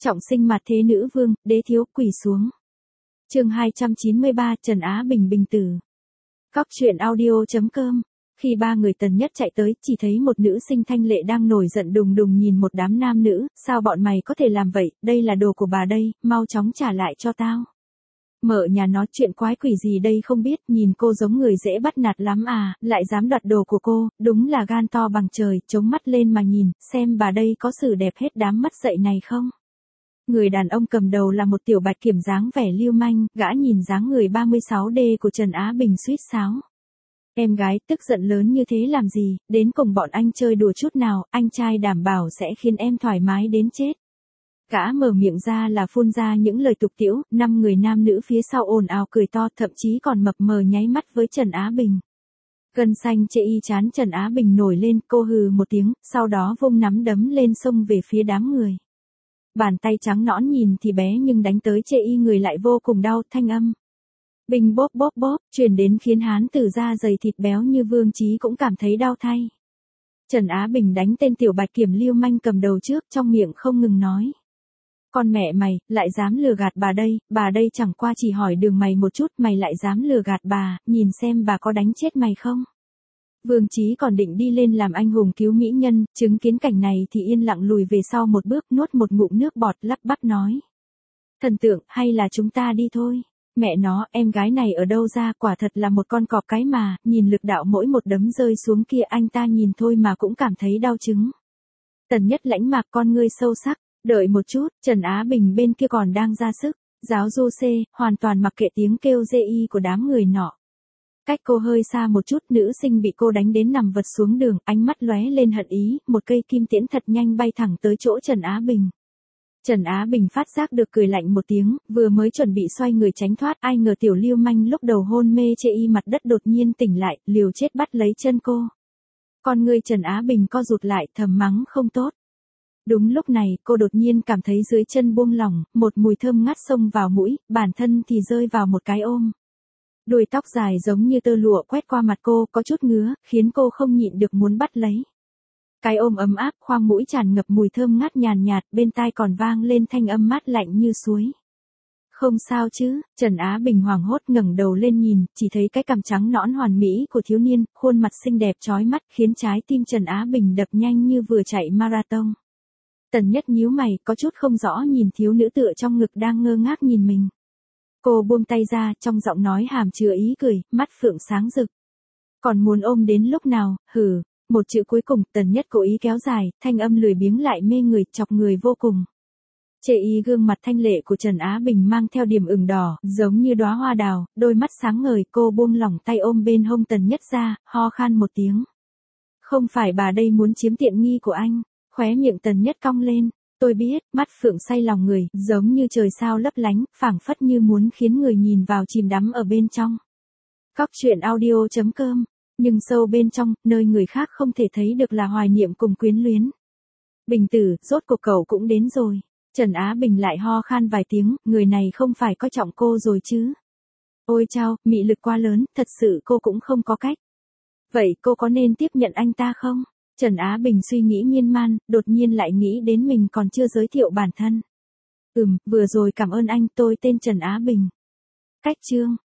Trọng sinh mặt thế nữ vương, đế thiếu quỳ xuống. Chương 293, Trần Á Bình bình tử. Cóc truyện audio.com. Khi ba người Tần Nhất chạy tới, chỉ thấy một nữ sinh thanh lệ đang nổi giận đùng đùng nhìn một đám nam nữ, sao bọn mày có thể làm vậy, đây là đồ của bà đây, mau chóng trả lại cho tao. Mợ nhà nó chuyện quái quỷ gì đây không biết, nhìn cô giống người dễ bắt nạt lắm à, lại dám đoạt đồ của cô, đúng là gan to bằng trời, chống mắt lên mà nhìn, xem bà đây có xử đẹp hết đám mất dạy này không. Người đàn ông cầm đầu là một tiểu bạch kiểm dáng vẻ lưu manh, gã nhìn dáng người 36D của Trần Á Bình suýt sáo. Em gái tức giận lớn như thế làm gì, đến cùng bọn anh chơi đùa chút nào, anh trai đảm bảo sẽ khiến em thoải mái đến chết. Gã mở miệng ra là phun ra những lời tục tĩu, 5 người nam nữ phía sau ồn ào cười to, thậm chí còn mập mờ nháy mắt với Trần Á Bình. Gân xanh chệ y chán Trần Á Bình nổi lên, cô hừ một tiếng, sau đó vung nắm đấm lên xông về phía đám người. Bàn tay trắng nõn nhìn thì bé nhưng đánh tới chệ y người lại vô cùng đau, thanh âm. Bình bóp bóp bóp, truyền đến khiến hán tử da dày thịt béo như Vương Chí cũng cảm thấy đau thay. Trần Á Bình đánh tên tiểu bạch kiểm lưu manh cầm đầu trước, trong miệng không ngừng nói. Con mẹ mày, lại dám lừa gạt bà đây chẳng qua chỉ hỏi đường mày một chút, mày lại dám lừa gạt bà, nhìn xem bà có đánh chết mày không. Vương Chí còn định đi lên làm anh hùng cứu mỹ nhân, chứng kiến cảnh này thì yên lặng lùi về sau một bước, nuốt một ngụm nước bọt, lắp bắp nói. Thần tượng, hay là chúng ta đi thôi. Mẹ nó, em gái này ở đâu ra, quả thật là một con cọp cái mà, nhìn lực đạo mỗi một đấm rơi xuống kia anh ta nhìn thôi mà cũng cảm thấy đau chứng. Tần Nhất lãnh mạc con ngươi sâu sắc, đợi một chút, Trần Á Bình bên kia còn đang ra sức, giáo du C, hoàn toàn mặc kệ tiếng kêu dê y của đám người nọ. Cách cô hơi xa một chút, nữ sinh bị cô đánh đến nằm vật xuống đường, ánh mắt lóe lên hận ý, một cây kim tiễn thật nhanh bay thẳng tới chỗ Trần Á Bình. Trần Á Bình phát giác được cười lạnh một tiếng, vừa mới chuẩn bị xoay người tránh thoát, ai ngờ tiểu lưu manh lúc đầu hôn mê chệ y mặt đất đột nhiên tỉnh lại, liều chết bắt lấy chân cô. Con người Trần Á Bình co rụt lại, thầm mắng không tốt. Đúng lúc này, cô đột nhiên cảm thấy dưới chân buông lỏng, một mùi thơm ngát xông vào mũi, bản thân thì rơi vào một cái ôm. Đuôi tóc dài giống như tơ lụa quét qua mặt cô, có chút ngứa, khiến cô không nhịn được muốn bắt lấy. Cái ôm ấm áp, khoang mũi tràn ngập mùi thơm ngát nhàn nhạt, bên tai còn vang lên thanh âm mát lạnh như suối. Không sao chứ, Trần Á Bình hoảng hốt ngẩng đầu lên nhìn, chỉ thấy cái cằm trắng nõn hoàn mỹ của thiếu niên, khuôn mặt xinh đẹp chói mắt, khiến trái tim Trần Á Bình đập nhanh như vừa chạy marathon. Tần Nhất nhíu mày, có chút không rõ nhìn thiếu nữ tựa trong ngực đang ngơ ngác nhìn mình. Cô buông tay ra, trong giọng nói hàm chứa ý cười, mắt phượng sáng rực. Còn muốn ôm đến lúc nào, hừ. Một chữ cuối cùng, Tần Nhất cố ý kéo dài, thanh âm lười biếng lại mê người, chọc người vô cùng. Chệ y gương mặt thanh lệ của Trần Á Bình mang theo điểm ửng đỏ, giống như đóa hoa đào, đôi mắt sáng ngời, cô buông lỏng tay ôm bên hông Tần Nhất ra, ho khan một tiếng. Không phải bà đây muốn chiếm tiện nghi của anh, khóe miệng Tần Nhất cong lên, tôi biết, mắt phượng say lòng người, giống như trời sao lấp lánh, phảng phất như muốn khiến người nhìn vào chìm đắm ở bên trong. Cóc truyện audio.com. Nhưng sâu bên trong, nơi người khác không thể thấy được là hoài niệm cùng quyến luyến. Bình tử, rốt cuộc cậu cũng đến rồi. Trần Á Bình lại ho khan vài tiếng, người này không phải coi trọng cô rồi chứ. Ôi chao, mị lực quá lớn, thật sự cô cũng không có cách. Vậy cô có nên tiếp nhận anh ta không? Trần Á Bình suy nghĩ miên man, đột nhiên lại nghĩ đến mình còn chưa giới thiệu bản thân. Vừa rồi cảm ơn anh, tôi tên Trần Á Bình. Cách chương.